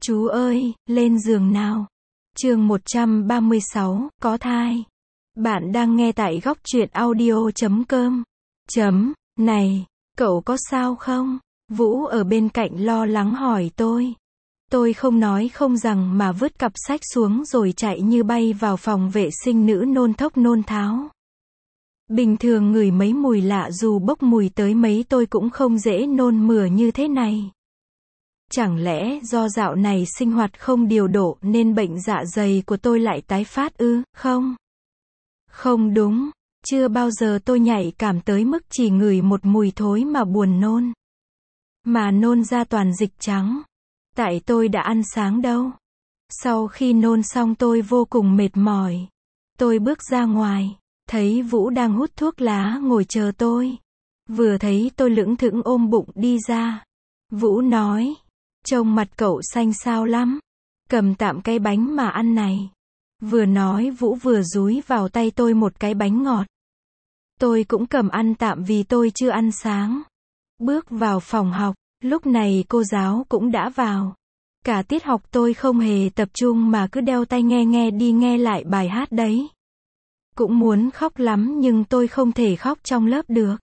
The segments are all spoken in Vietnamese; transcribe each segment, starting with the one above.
Chú ơi, lên giường nào. Chương 136, có thai. Bạn đang nghe tại góc truyện audio.com. Này, cậu có sao không? Vũ ở bên cạnh lo lắng hỏi tôi. Tôi không nói không rằng mà vứt cặp sách xuống rồi chạy như bay vào phòng vệ sinh nữ nôn thốc nôn tháo. Bình thường ngửi mấy mùi lạ dù bốc mùi tới mấy tôi cũng không dễ nôn mửa như thế này. Chẳng lẽ do dạo này sinh hoạt không điều độ nên bệnh dạ dày của tôi lại tái phát ư? Không. Không đúng, chưa bao giờ tôi nhạy cảm tới mức chỉ ngửi một mùi thối mà buồn nôn. Mà nôn ra toàn dịch trắng. Tại tôi đã ăn sáng đâu. Sau khi nôn xong tôi vô cùng mệt mỏi. Tôi bước ra ngoài, thấy Vũ đang hút thuốc lá ngồi chờ tôi. Vừa thấy tôi lững thững ôm bụng đi ra. Vũ nói, trông mặt cậu xanh xao lắm. Cầm tạm cái bánh mà ăn này. Vừa nói Vũ vừa dúi vào tay tôi một cái bánh ngọt. Tôi cũng cầm ăn tạm vì tôi chưa ăn sáng. Bước vào phòng học, lúc này cô giáo cũng đã vào. Cả tiết học tôi không hề tập trung mà cứ đeo tai nghe nghe đi nghe lại bài hát đấy. Cũng muốn khóc lắm nhưng tôi không thể khóc trong lớp được.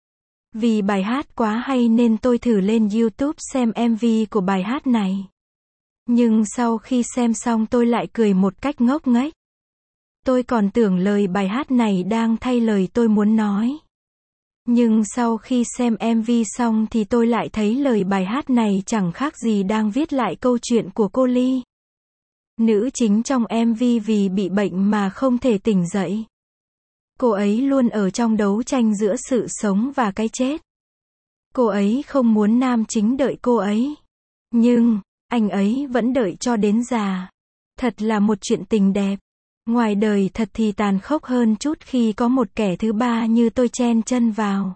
Vì bài hát quá hay nên tôi thử lên YouTube xem MV của bài hát này. Nhưng sau khi xem xong tôi lại cười một cách ngốc nghếch. Tôi còn tưởng lời bài hát này đang thay lời tôi muốn nói. Nhưng sau khi xem MV xong thì tôi lại thấy lời bài hát này chẳng khác gì đang viết lại câu chuyện của cô Ly. Nữ chính trong MV vì bị bệnh mà không thể tỉnh dậy. Cô ấy luôn ở trong đấu tranh giữa sự sống và cái chết. Cô ấy không muốn nam chính đợi cô ấy. Nhưng, anh ấy vẫn đợi cho đến già. Thật là một chuyện tình đẹp. Ngoài đời thật thì tàn khốc hơn chút khi có một kẻ thứ ba như tôi chen chân vào.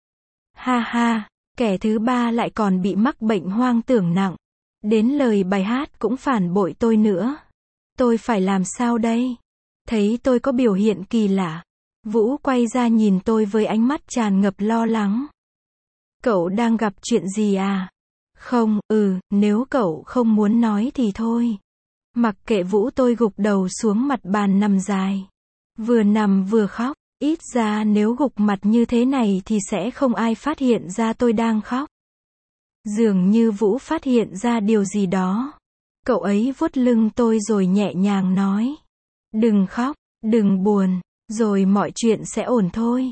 Ha ha, kẻ thứ ba lại còn bị mắc bệnh hoang tưởng nặng. Đến lời bài hát cũng phản bội tôi nữa. Tôi phải làm sao đây? Thấy tôi có biểu hiện kỳ lạ. Vũ quay ra nhìn tôi với ánh mắt tràn ngập lo lắng. Cậu đang gặp chuyện gì à? Không, nếu cậu không muốn nói thì thôi. Mặc kệ Vũ tôi gục đầu xuống mặt bàn nằm dài. Vừa nằm vừa khóc, ít ra nếu gục mặt như thế này thì sẽ không ai phát hiện ra tôi đang khóc. Dường như Vũ phát hiện ra điều gì đó. Cậu ấy vuốt lưng tôi rồi nhẹ nhàng nói. Đừng khóc, đừng buồn, rồi mọi chuyện sẽ ổn thôi.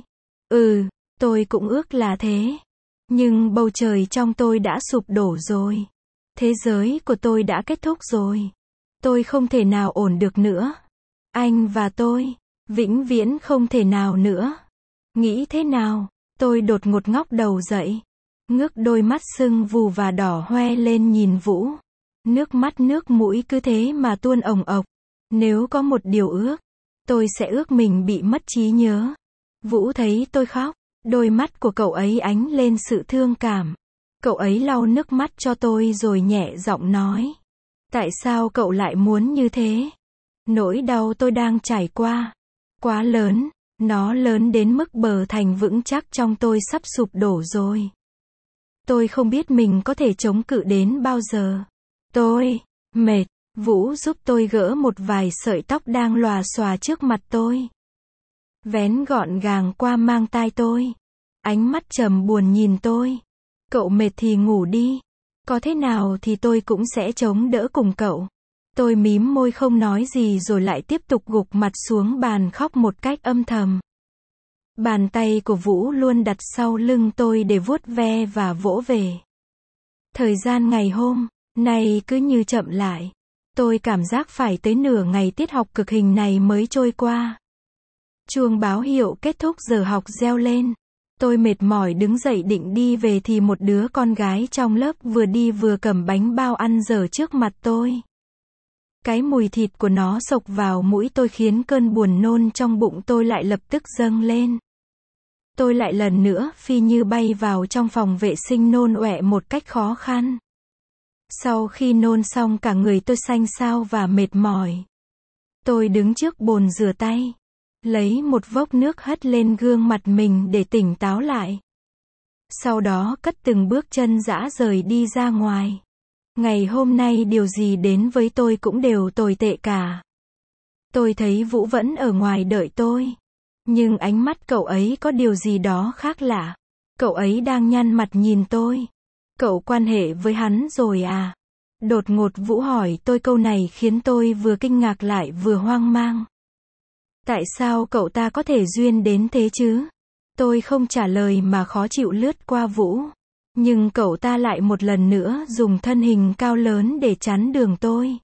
Tôi cũng ước là thế. Nhưng bầu trời trong tôi đã sụp đổ rồi. Thế giới của tôi đã kết thúc rồi. Tôi không thể nào ổn được nữa. Anh và tôi, vĩnh viễn không thể nào nữa. Nghĩ thế nào? Tôi đột ngột ngóc đầu dậy. Ngước đôi mắt sưng vù và đỏ hoe lên nhìn Vũ. Nước mắt nước mũi cứ thế mà tuôn ồng ộc. Nếu có một điều ước, tôi sẽ ước mình bị mất trí nhớ. Vũ thấy tôi khóc. Đôi mắt của cậu ấy ánh lên sự thương cảm. Cậu ấy lau nước mắt cho tôi rồi nhẹ giọng nói. Tại sao cậu lại muốn như thế? Nỗi đau tôi đang trải qua quá lớn, nó lớn đến mức bờ thành vững chắc trong tôi sắp sụp đổ rồi. Tôi không biết mình có thể chống cự đến bao giờ. Tôi mệt. Vũ giúp tôi gỡ một vài sợi tóc đang lòa xòa trước mặt tôi. Vén gọn gàng qua mang tai tôi. Ánh mắt trầm buồn nhìn tôi. Cậu mệt thì ngủ đi. Có thế nào thì tôi cũng sẽ chống đỡ cùng cậu. Tôi mím môi không nói gì rồi lại tiếp tục gục mặt xuống bàn khóc một cách âm thầm. Bàn tay của Vũ luôn đặt sau lưng tôi để vuốt ve và vỗ về. Thời gian ngày hôm nay cứ như chậm lại. Tôi cảm giác phải tới nửa ngày tiết học cực hình này mới trôi qua. Chuông báo hiệu kết thúc giờ học reo lên. Tôi mệt mỏi đứng dậy định đi về thì một đứa con gái trong lớp vừa đi vừa cầm bánh bao ăn dở trước mặt tôi. Cái mùi thịt của nó xộc vào mũi tôi khiến cơn buồn nôn trong bụng tôi lại lập tức dâng lên. Tôi lại lần nữa phi như bay vào trong phòng vệ sinh nôn ọe một cách khó khăn. Sau khi nôn xong cả người tôi xanh xao và mệt mỏi. Tôi đứng trước bồn rửa tay. Lấy một vốc nước hất lên gương mặt mình để tỉnh táo lại. Sau đó cất từng bước chân dã rời đi ra ngoài. Ngày hôm nay điều gì đến với tôi cũng đều tồi tệ cả. Tôi thấy Vũ vẫn ở ngoài đợi tôi. Nhưng ánh mắt cậu ấy có điều gì đó khác lạ. Cậu ấy đang nhăn mặt nhìn tôi. Cậu quan hệ với hắn rồi à? Đột ngột Vũ hỏi tôi câu này khiến tôi vừa kinh ngạc lại vừa hoang mang. Tại sao cậu ta có thể duyên đến thế chứ? Tôi không trả lời mà khó chịu lướt qua Vũ. Nhưng cậu ta lại một lần nữa dùng thân hình cao lớn để chắn đường tôi.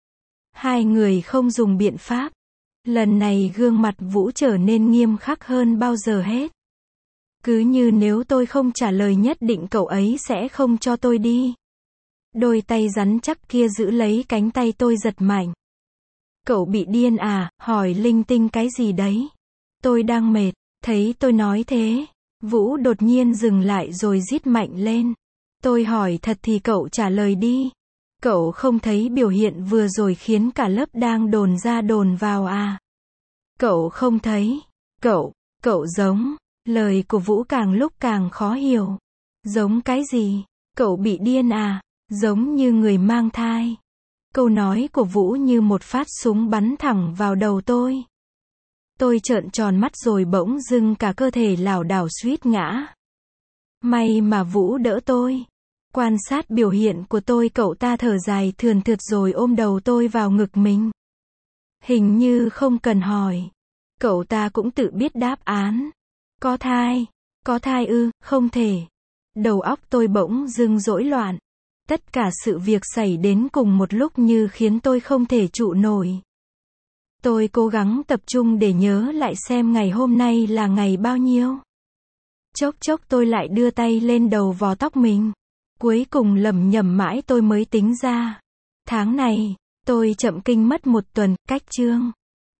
Hai người không dùng biện pháp. Lần này gương mặt Vũ trở nên nghiêm khắc hơn bao giờ hết. Cứ như nếu tôi không trả lời nhất định cậu ấy sẽ không cho tôi đi. Đôi tay rắn chắc kia giữ lấy cánh tay tôi giật mạnh. Cậu bị điên à, hỏi linh tinh cái gì đấy? Tôi đang mệt, thấy tôi nói thế. Vũ đột nhiên dừng lại rồi rít mạnh lên. Tôi hỏi thật thì cậu trả lời đi. Cậu không thấy biểu hiện vừa rồi khiến cả lớp đang đồn ra đồn vào à? Cậu không thấy. Cậu giống. Lời của Vũ càng lúc càng khó hiểu. Giống cái gì? Cậu bị điên à? Giống như người mang thai. Câu nói của Vũ như một phát súng bắn thẳng vào đầu tôi. Tôi trợn tròn mắt rồi bỗng dưng cả cơ thể lảo đảo suýt ngã. May mà Vũ đỡ tôi. Quan sát biểu hiện của tôi, cậu ta thở dài thườn thượt rồi ôm đầu tôi vào ngực mình. Hình như không cần hỏi. Cậu ta cũng tự biết đáp án. Có thai. Có thai ư? Không thể. Đầu óc tôi bỗng dưng rối loạn. Tất cả sự việc xảy đến cùng một lúc như khiến tôi không thể trụ nổi. Tôi cố gắng tập trung để nhớ lại xem ngày hôm nay là ngày bao nhiêu. Chốc chốc tôi lại đưa tay lên đầu vò tóc mình. Cuối cùng lẩm nhẩm mãi tôi mới tính ra. Tháng này, tôi chậm kinh mất 1 tuần, cách chương.